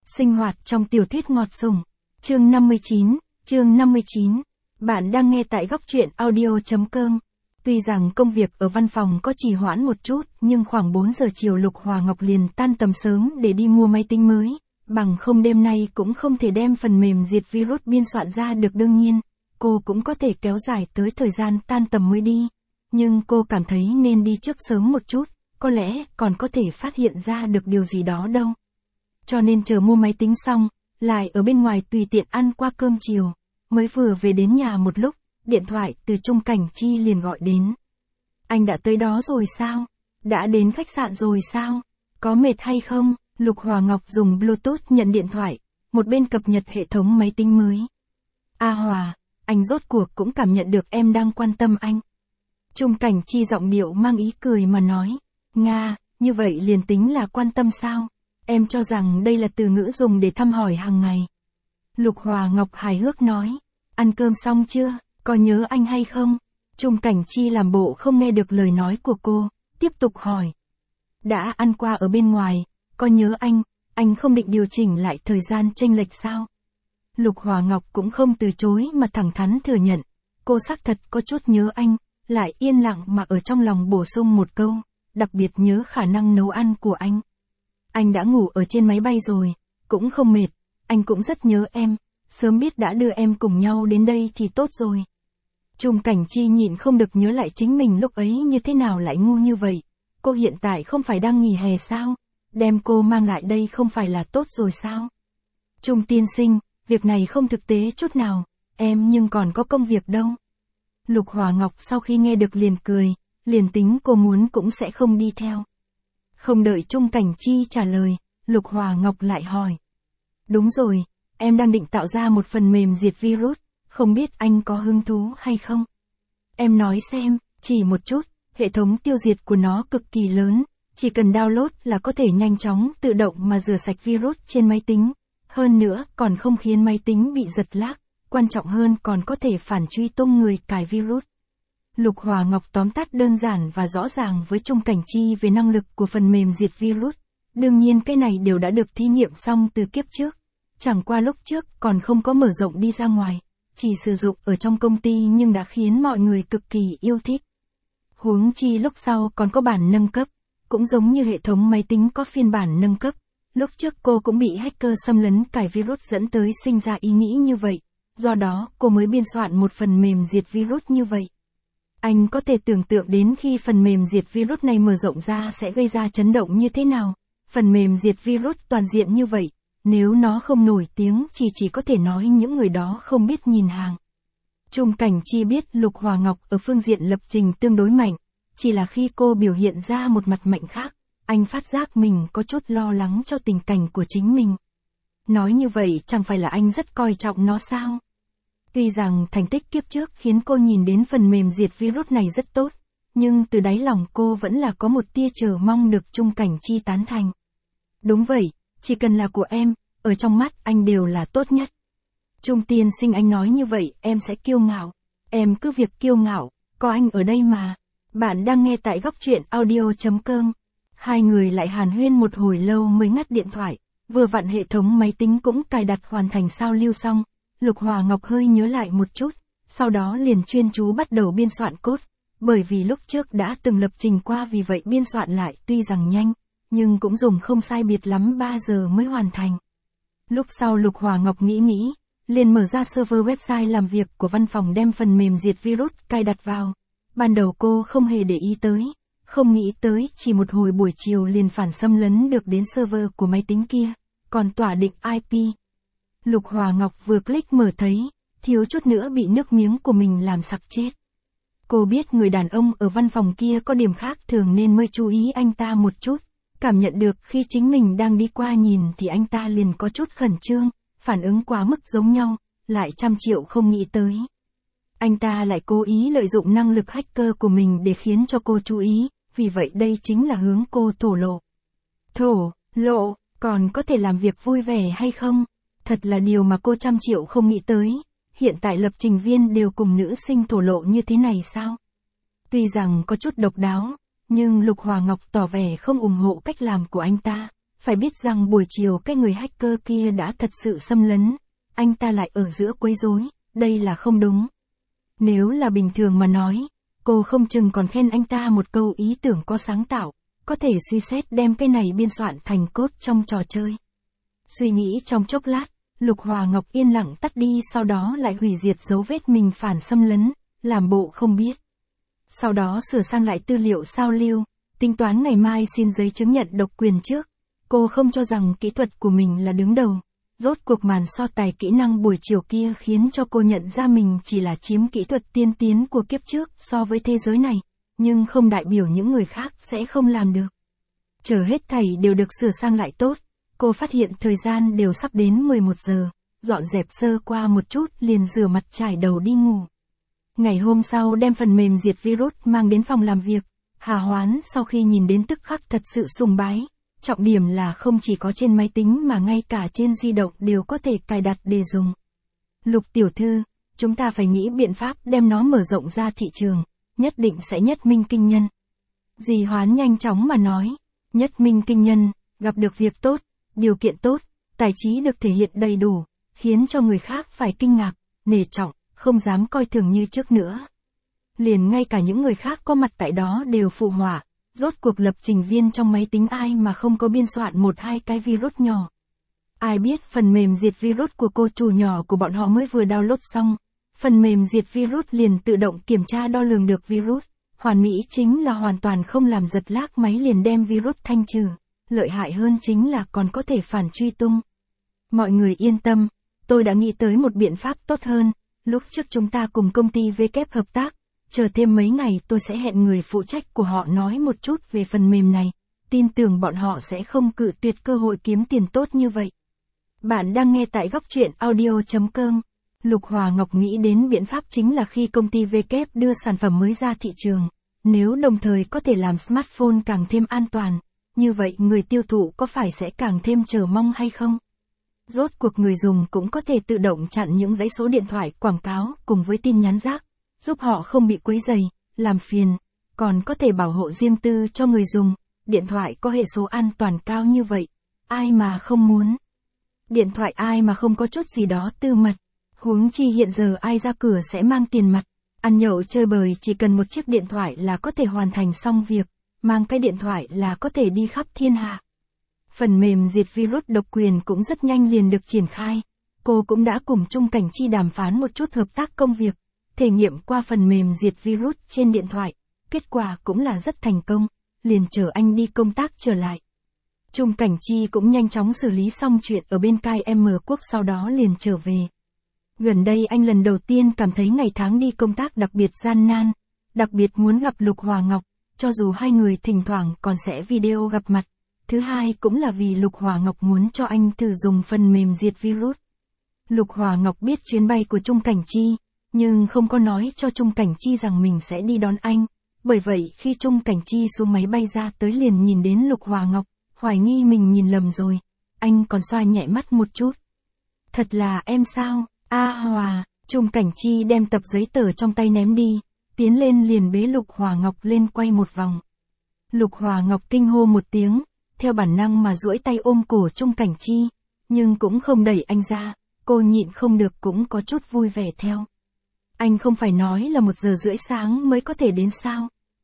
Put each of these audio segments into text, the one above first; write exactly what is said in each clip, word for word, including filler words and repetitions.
Sinh hoạt trong tiểu thuyết ngọt sủng. Chương năm mươi chín, chương năm mươi chín. Bạn đang nghe tại góc truyện audio chấm com. Tuy rằng công việc ở văn phòng có trì hoãn một chút, nhưng khoảng bốn giờ chiều Lục Hòa Ngọc liền tan tầm sớm để đi mua máy tính mới. Bằng không đêm nay cũng không thể đem phần mềm diệt virus biên soạn ra được, đương nhiên, cô cũng có thể kéo dài tới thời gian tan tầm mới đi. Nhưng cô cảm thấy nên đi trước sớm một chút, có lẽ còn có thể phát hiện ra được điều gì đó đâu. Cho nên chờ mua máy tính xong, lại ở bên ngoài tùy tiện ăn qua cơm chiều. Mới vừa về đến nhà một lúc, điện thoại từ Trung Cảnh Chi liền gọi đến. Anh đã tới đó rồi sao? Đã đến khách sạn rồi sao? Có mệt hay không? Lục Hòa Ngọc dùng Bluetooth nhận điện thoại, một bên cập nhật hệ thống máy tính mới. A Hòa, anh rốt cuộc cũng cảm nhận được em đang quan tâm anh. Trung Cảnh Chi giọng điệu mang ý cười mà nói. Nga, như vậy liền tính là quan tâm sao? Em cho rằng đây là từ ngữ dùng để thăm hỏi hàng ngày. Lục Hòa Ngọc hài hước nói. Ăn cơm xong chưa? Có nhớ anh hay không? Trung Cảnh Chi làm bộ không nghe được lời nói của cô, tiếp tục hỏi. Đã ăn qua ở bên ngoài, có nhớ anh, anh không định điều chỉnh lại thời gian chênh lệch sao? Lục Hòa Ngọc cũng không từ chối mà thẳng thắn thừa nhận. Cô xác thật có chút nhớ anh, lại yên lặng mà ở trong lòng bổ sung một câu, đặc biệt nhớ khả năng nấu ăn của anh. Anh đã ngủ ở trên máy bay rồi, cũng không mệt, anh cũng rất nhớ em, sớm biết đã đưa em cùng nhau đến đây thì tốt rồi. Trung Cảnh Chi nhịn không được nhớ lại chính mình lúc ấy như thế nào lại ngu như vậy. Cô hiện tại không phải đang nghỉ hè sao? Đem cô mang lại đây không phải là tốt rồi sao? Trung tiên sinh, việc này không thực tế chút nào, em nhưng còn có công việc đâu. Lục Hòa Ngọc sau khi nghe được liền cười, liền tính cô muốn cũng sẽ không đi theo. Không đợi Trung Cảnh Chi trả lời, Lục Hòa Ngọc lại hỏi. Đúng rồi, em đang định tạo ra một phần mềm diệt virus, không biết anh có hứng thú hay không? Em nói xem, chỉ một chút, hệ thống tiêu diệt của nó cực kỳ lớn, chỉ cần download là có thể nhanh chóng tự động mà rửa sạch virus trên máy tính. Hơn nữa còn không khiến máy tính bị giật lag, quan trọng hơn còn có thể phản truy tung người cài virus. Lục Hòa Ngọc tóm tắt đơn giản và rõ ràng với Trung Cảnh Chi về năng lực của phần mềm diệt virus. Đương nhiên cái này đều đã được thí nghiệm xong từ kiếp trước. Chẳng qua lúc trước còn không có mở rộng đi ra ngoài, chỉ sử dụng ở trong công ty nhưng đã khiến mọi người cực kỳ yêu thích. Huống chi lúc sau còn có bản nâng cấp, cũng giống như hệ thống máy tính có phiên bản nâng cấp. Lúc trước cô cũng bị hacker xâm lấn cài virus dẫn tới sinh ra ý nghĩ như vậy, do đó cô mới biên soạn một phần mềm diệt virus như vậy. Anh có thể tưởng tượng đến khi phần mềm diệt virus này mở rộng ra sẽ gây ra chấn động như thế nào. Phần mềm diệt virus toàn diện như vậy, nếu nó không nổi tiếng chỉ chỉ có thể nói những người đó không biết nhìn hàng. Trung Cảnh Chi biết Lục Hòa Ngọc ở phương diện lập trình tương đối mạnh, chỉ là khi cô biểu hiện ra một mặt mạnh khác, anh phát giác mình có chút lo lắng cho tình cảnh của chính mình. Nói như vậy chẳng phải là anh rất coi trọng nó sao? Tuy rằng thành tích kiếp trước khiến cô nhìn đến phần mềm diệt virus này rất tốt, nhưng từ đáy lòng cô vẫn là có một tia chờ mong được Trung Cảnh Chi tán thành. Đúng vậy, chỉ cần là của em, ở trong mắt anh đều là tốt nhất. Trung tiên sinh anh nói như vậy em sẽ kiêu ngạo. Em cứ việc kiêu ngạo, có anh ở đây mà. Bạn đang nghe tại góc truyện audio chấm com. Hai người lại hàn huyên một hồi lâu mới ngắt điện thoại. Vừa vặn hệ thống máy tính cũng cài đặt hoàn thành sao lưu xong. Lục Hòa Ngọc hơi nhớ lại một chút, sau đó liền chuyên chú bắt đầu biên soạn code. Bởi vì lúc trước đã từng lập trình qua, vì vậy biên soạn lại tuy rằng nhanh, nhưng cũng dùng không sai biệt lắm ba giờ mới hoàn thành. Lúc sau Lục Hòa Ngọc nghĩ nghĩ, liền mở ra server website làm việc của văn phòng đem phần mềm diệt virus cài đặt vào. Ban đầu cô không hề để ý tới, không nghĩ tới chỉ một hồi buổi chiều liền phản xâm lấn được đến server của máy tính kia, còn tỏa định i pê. Lục Hòa Ngọc vừa click mở thấy, thiếu chút nữa bị nước miếng của mình làm sặc chết. Cô biết người đàn ông ở văn phòng kia có điểm khác thường nên mới chú ý anh ta một chút. Cảm nhận được khi chính mình đang đi qua nhìn thì anh ta liền có chút khẩn trương, phản ứng quá mức giống nhau, lại trăm triệu không nghĩ tới. Anh ta lại cố ý lợi dụng năng lực hacker của mình để khiến cho cô chú ý, vì vậy đây chính là hướng cô thổ lộ. Thổ, lộ, còn có thể làm việc vui vẻ hay không? Thật là điều mà cô trăm triệu không nghĩ tới, hiện tại lập trình viên đều cùng nữ sinh thổ lộ như thế này sao? Tuy rằng có chút độc đáo, nhưng Lục Hòa Ngọc tỏ vẻ không ủng hộ cách làm của anh ta, Phải biết rằng buổi chiều cái người hacker kia đã thật sự xâm lấn, anh ta lại ở giữa quấy rối, đây là không đúng. Nếu là bình thường mà nói, cô không chừng còn khen anh ta một câu ý tưởng có sáng tạo, có thể suy xét đem cái này biên soạn thành cốt trong trò chơi. Suy nghĩ trong chốc lát, Lục Hòa Ngọc yên lặng tắt đi, sau đó lại hủy diệt dấu vết mình phản xâm lấn, làm bộ không biết. Sau đó sửa sang lại tư liệu sao lưu, tính toán ngày mai xin giấy chứng nhận độc quyền trước. Cô không cho rằng kỹ thuật của mình là đứng đầu. Rốt cuộc màn so tài kỹ năng buổi chiều kia khiến cho cô nhận ra mình chỉ là chiếm kỹ thuật tiên tiến của kiếp trước so với thế giới này, nhưng không đại biểu những người khác sẽ không làm được. Chờ hết thảy đều được sửa sang lại tốt, cô phát hiện thời gian đều sắp đến mười một giờ, dọn dẹp sơ qua một chút liền rửa mặt trải đầu đi ngủ. Ngày hôm sau đem phần mềm diệt virus mang đến phòng làm việc, Hà Hoán sau khi nhìn đến tức khắc thật sự sùng bái. Trọng điểm là không chỉ có trên máy tính mà ngay cả trên di động đều có thể cài đặt để dùng. Lục tiểu thư, chúng ta phải nghĩ biện pháp đem nó mở rộng ra thị trường, nhất định sẽ nhất minh kinh nhân. Dì Hoán nhanh chóng mà nói, nhất minh kinh nhân, gặp được việc tốt, điều kiện tốt, tài trí được thể hiện đầy đủ, khiến cho người khác phải kinh ngạc, nể trọng, không dám coi thường như trước nữa. Liền ngay cả những người khác có mặt tại đó đều phụ họa. Rốt cuộc lập trình viên trong máy tính ai mà không có biên soạn một hai cái virus nhỏ. Ai biết phần mềm diệt virus của cô chủ nhỏ của bọn họ mới vừa download xong. Phần mềm diệt virus liền tự động kiểm tra đo lường được virus. Hoàn mỹ chính là hoàn toàn không làm giật lag máy liền đem virus thanh trừ. Lợi hại hơn chính là còn có thể phản truy tung. Mọi người yên tâm, tôi đã nghĩ tới một biện pháp tốt hơn. Lúc trước chúng ta cùng công ty vê kép hợp tác. Chờ thêm mấy ngày tôi sẽ hẹn người phụ trách của họ nói một chút về phần mềm này, tin tưởng bọn họ sẽ không cự tuyệt cơ hội kiếm tiền tốt như vậy. Bạn đang nghe tại góc truyện audio chấm com. Lục Hòa Ngọc nghĩ đến biện pháp chính là khi công ty vê kép đưa sản phẩm mới ra thị trường, nếu đồng thời có thể làm smartphone càng thêm an toàn, như vậy người tiêu thụ có phải sẽ càng thêm chờ mong hay không? Rốt cuộc người dùng cũng có thể tự động chặn những dãy số điện thoại quảng cáo cùng với tin nhắn rác. Giúp họ không bị quấy rầy, làm phiền, còn có thể bảo hộ riêng tư cho người dùng, điện thoại có hệ số an toàn cao như vậy, ai mà không muốn. Điện thoại ai mà không có chút gì đó tư mật, huống chi hiện giờ ai ra cửa sẽ mang tiền mặt, ăn nhậu chơi bời chỉ cần một chiếc điện thoại là có thể hoàn thành xong việc, mang cái điện thoại là có thể đi khắp thiên hạ. Phần mềm diệt virus độc quyền cũng rất nhanh liền được triển khai, cô cũng đã cùng Trung Cảnh Chi đàm phán một chút hợp tác công việc. Thể nghiệm qua phần mềm diệt virus trên điện thoại, kết quả cũng là rất thành công, liền chờ anh đi công tác trở lại. Trung Cảnh Chi cũng nhanh chóng xử lý xong chuyện ở bên cai em Quốc sau đó liền trở về. Gần đây anh lần đầu tiên cảm thấy ngày tháng đi công tác đặc biệt gian nan, đặc biệt muốn gặp Lục Hòa Ngọc, cho dù hai người thỉnh thoảng còn sẽ video gặp mặt. Thứ hai cũng là vì Lục Hòa Ngọc muốn cho anh thử dùng phần mềm diệt virus. Lục Hòa Ngọc biết chuyến bay của Trung Cảnh Chi, nhưng không có nói cho Trung Cảnh Chi rằng mình sẽ đi đón anh, bởi vậy khi Trung Cảnh Chi xuống máy bay ra tới liền nhìn đến Lục Hòa Ngọc, hoài nghi mình nhìn lầm rồi, anh còn xoa nhẹ mắt một chút. Thật là em sao, A Hòa, Trung Cảnh Chi đem tập giấy tờ trong tay ném đi, tiến lên liền bế Lục Hòa Ngọc lên quay một vòng. Lục Hòa Ngọc kinh hô một tiếng, theo bản năng mà duỗi tay ôm cổ Trung Cảnh Chi, nhưng cũng không đẩy anh ra, cô nhịn không được cũng có chút vui vẻ theo. Anh không phải nói là một giờ rưỡi sáng mới có thể đến sao?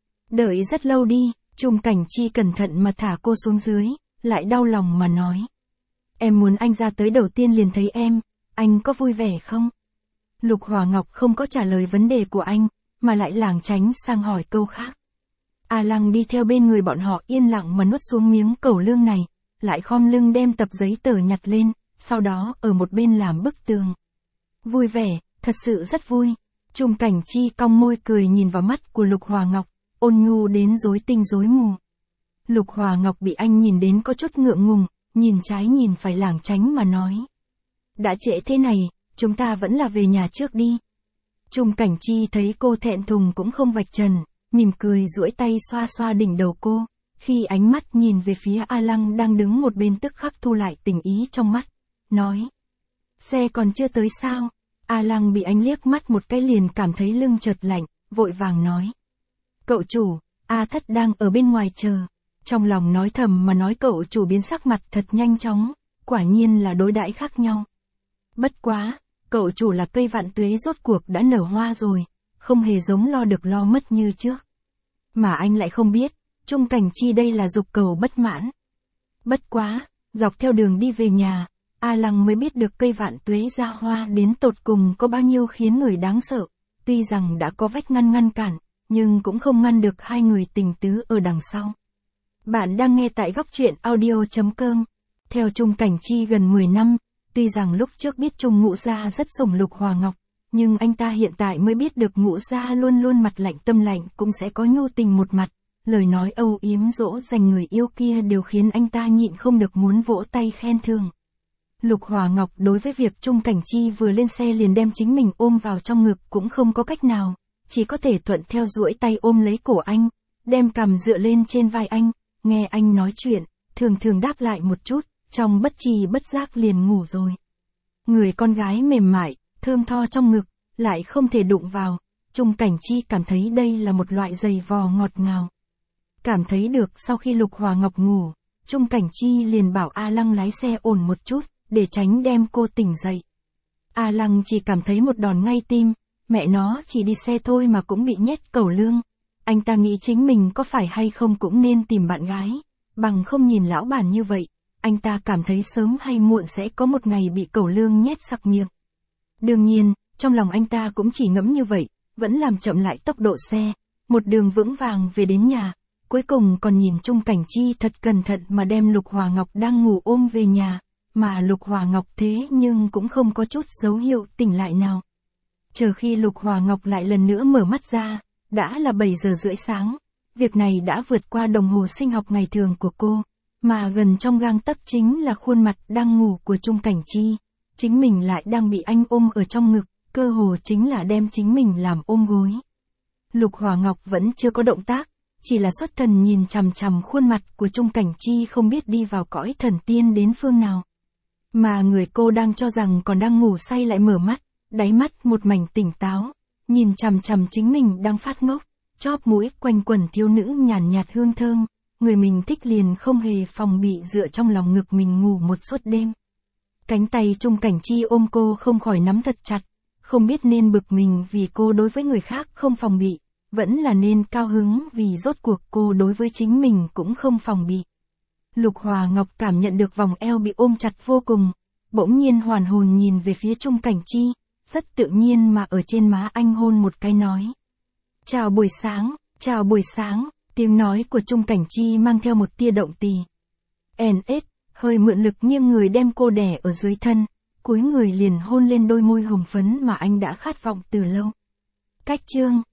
Đợi rất lâu đi, Trung Cảnh Chi cẩn thận mà thả cô xuống dưới, lại đau lòng mà nói. Em muốn anh ra tới đầu tiên liền thấy em, anh có vui vẻ không? Lục Hòa Ngọc không có trả lời vấn đề của anh, mà lại lảng tránh sang hỏi câu khác. A Lăng đi theo bên người bọn họ yên lặng mà nuốt xuống miếng cẩu lương này, lại khom lưng đem tập giấy tờ nhặt lên, sau đó ở một bên làm bức tường. Vui vẻ, thật sự rất vui. Trung Cảnh Chi cong môi cười nhìn vào mắt của Lục Hòa Ngọc, ôn nhu đến rối tinh rối mù. Lục Hòa Ngọc bị anh nhìn đến có chút ngượng ngùng, nhìn trái nhìn phải lảng tránh mà nói. Đã trễ thế này, chúng ta vẫn là về nhà trước đi. Trung Cảnh Chi thấy cô thẹn thùng cũng không vạch trần, mỉm cười duỗi tay xoa xoa đỉnh đầu cô, khi ánh mắt nhìn về phía A Lăng đang đứng một bên tức khắc thu lại tình ý trong mắt, nói. Xe còn chưa tới sao? A Lăng bị anh liếc mắt một cái liền cảm thấy lưng chợt lạnh, vội vàng nói. Cậu chủ, A Thất đang ở bên ngoài chờ. Trong lòng nói thầm mà nói cậu chủ biến sắc mặt thật nhanh chóng, quả nhiên là đối đãi khác nhau. Bất quá, cậu chủ là cây vạn tuế rốt cuộc đã nở hoa rồi, không hề giống lo được lo mất như trước. Mà anh lại không biết, Chung Cảnh Chi đây là dục cầu bất mãn. Bất quá, dọc theo đường đi về nhà, A Lăng mới biết được cây vạn tuế ra hoa đến tột cùng có bao nhiêu khiến người đáng sợ. Tuy rằng đã có vách ngăn ngăn cản, nhưng cũng không ngăn được hai người tình tứ ở đằng sau. Bạn đang nghe tại góc truyện audio chấm com. Theo Chung Cảnh Chi gần mười năm, tuy rằng lúc trước biết Chung Ngũ Gia rất sủng Lục Hòa Ngọc, nhưng anh ta hiện tại mới biết được Ngũ Gia luôn luôn mặt lạnh tâm lạnh cũng sẽ có nhu tình một mặt. Lời nói âu yếm dỗ dành người yêu kia đều khiến anh ta nhịn không được muốn vỗ tay khen thưởng. Lục Hòa Ngọc đối với việc Chung Cảnh Chi vừa lên xe liền đem chính mình ôm vào trong ngực cũng không có cách nào, chỉ có thể thuận theo duỗi tay ôm lấy cổ anh, đem cằm dựa lên trên vai anh, nghe anh nói chuyện, thường thường đáp lại một chút, trong bất trì bất giác liền ngủ rồi. Người con gái mềm mại, thơm tho trong ngực, lại không thể đụng vào, Chung Cảnh Chi cảm thấy đây là một loại giày vò ngọt ngào. Cảm thấy được sau khi Lục Hòa Ngọc ngủ, Chung Cảnh Chi liền bảo A Lăng lái xe ổn một chút, để tránh đem cô tỉnh dậy. A Lăng chỉ cảm thấy một đòn ngay tim, mẹ nó chỉ đi xe thôi mà cũng bị nhét cẩu lương. Anh ta nghĩ chính mình có phải hay không cũng nên tìm bạn gái, bằng không nhìn lão bản như vậy, anh ta cảm thấy sớm hay muộn sẽ có một ngày bị cẩu lương nhét sặc miệng. Đương nhiên, trong lòng anh ta cũng chỉ ngẫm như vậy, vẫn làm chậm lại tốc độ xe, một đường vững vàng về đến nhà, cuối cùng còn nhìn Chung Cảnh Chi thật cẩn thận mà đem Lục Hòa Ngọc đang ngủ ôm về nhà, mà Lục Hòa Ngọc thế nhưng cũng không có chút dấu hiệu tỉnh lại nào. Chờ khi Lục Hòa Ngọc lại lần nữa mở mắt ra, đã là bảy giờ rưỡi sáng, việc này đã vượt qua đồng hồ sinh học ngày thường của cô, mà gần trong gang tấc chính là khuôn mặt đang ngủ của Chung Cảnh Chi, chính mình lại đang bị anh ôm ở trong ngực, cơ hồ chính là đem chính mình làm ôm gối. Lục Hòa Ngọc vẫn chưa có động tác, chỉ là xuất thần nhìn chằm chằm khuôn mặt của Chung Cảnh Chi không biết đi vào cõi thần tiên đến phương nào. Mà người cô đang cho rằng còn đang ngủ say lại mở mắt, đáy mắt một mảnh tỉnh táo, nhìn chằm chằm chính mình đang phát ngốc, chóp mũi quanh quẩn thiếu nữ nhàn nhạt hương thơm, người mình thích liền không hề phòng bị dựa trong lòng ngực mình ngủ một suốt đêm. Cánh tay Chung Cảnh Chi ôm cô không khỏi nắm thật chặt, không biết nên bực mình vì cô đối với người khác không phòng bị, vẫn là nên cao hứng vì rốt cuộc cô đối với chính mình cũng không phòng bị. Lục Hòa Ngọc cảm nhận được vòng eo bị ôm chặt vô cùng, bỗng nhiên hoàn hồn nhìn về phía Chung Cảnh Chi, rất tự nhiên mà ở trên má anh hôn một cái nói. Chào buổi sáng, chào buổi sáng, tiếng nói của Chung Cảnh Chi mang theo một tia động tì. en ét, hơi mượn lực nghiêng người đem cô đè ở dưới thân, cúi người liền hôn lên đôi môi hồng phấn mà anh đã khát vọng từ lâu. Cách chương